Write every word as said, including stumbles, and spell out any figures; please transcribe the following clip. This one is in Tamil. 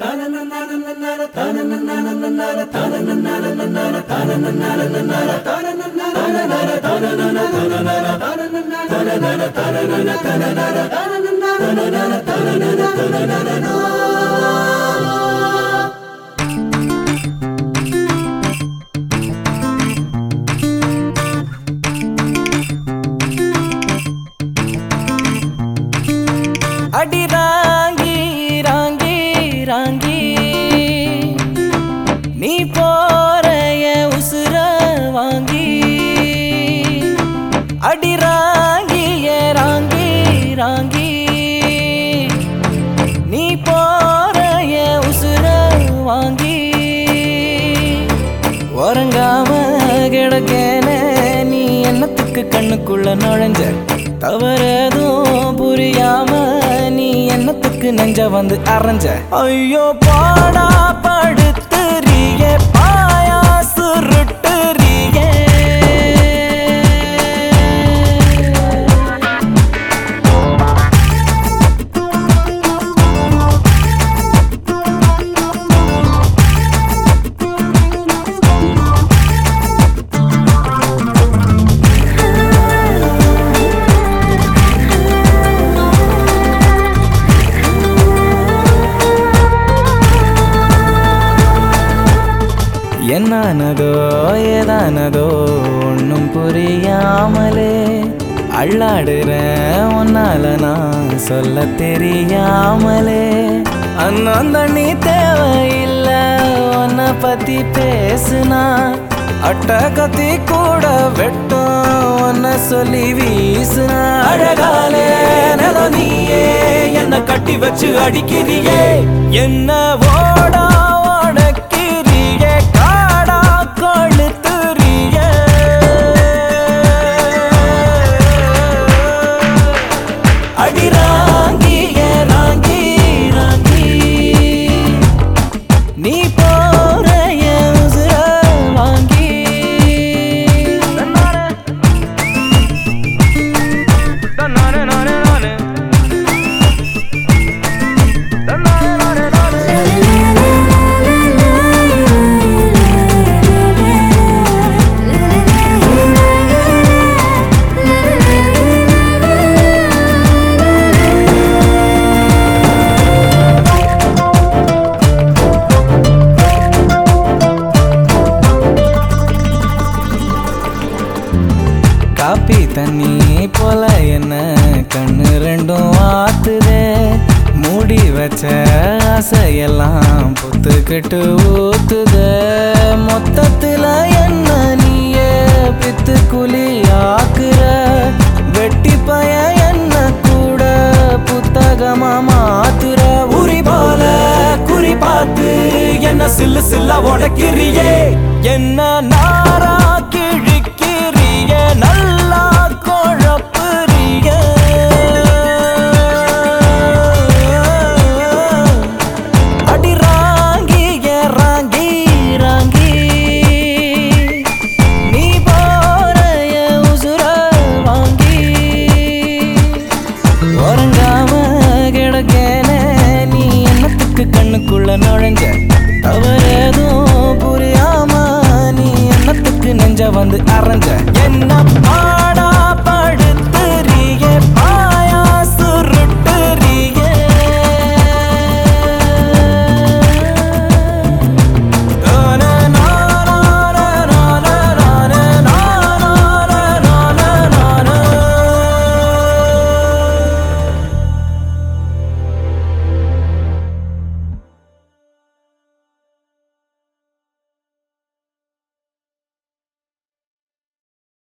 அடி ராங்கி ராங்கி ராங்கி நீ போறைய உசுர வாங்கி அடி ராங்கி ராங்கி ராங்கி நீ போறைய உசுர வாங்கி உறங்காம கிடக்கேனே நீ என்னத்துக்கு கண்ணுக்குள்ள நுழைஞ்ச தவறதும் புரியாம நீ என்னத்துக்கு நெஞ்ச வந்து அரைஞ்ச ஐயோ பாடா படுத்துறியே பாயா சுருட்டுறியே என்னானதோ ஏதானதோ ஒன்னும் புரியாமலே அள்ளாடுற உன்னால நான் சொல்ல தெரியாமலே அண்ணன் தண்ணி தேவையில்ல உன்னை பத்தி பேசுனா அட்ட கத்தி கூட வெட்டும் உன்னை சொல்லி வீசுனா அழகாலே நெதோ நீயே என்ன கட்டி வச்சு அடிக்கிறியே என்ன ஓடா காப்பி தண்ணி போல என்ன கண்ணு ரெண்டும் ஆத்துதே மூடி வச்ச ஆசையெல்லாம் புத்துக்கிட்டு ஊத்துதே மொத்தத்துல என்ன நீயே பித்து குழி ஆக்குற வெட்டி பய என்ன கூட புத்தகமா மாத்துற உரி போல குறி பார்த்து என்ன சில்லு சில்லா உடைக்கிறியே என்ன நாரா கிழிக்கிறிய நல்லா குழப்புறிய அடி ராங்கி ராங்கி ராங்கி நீ போறைய உசுர வாங்கி உறங்காம கிடக்கேனே நீ என்னத்துக்கு கண்ணுக்குள்ள நுழைஞ்ச தவறேதும் புரியாம நீ என்னத்துக்கு நெஞ்ச வந்து அரைஞ்ச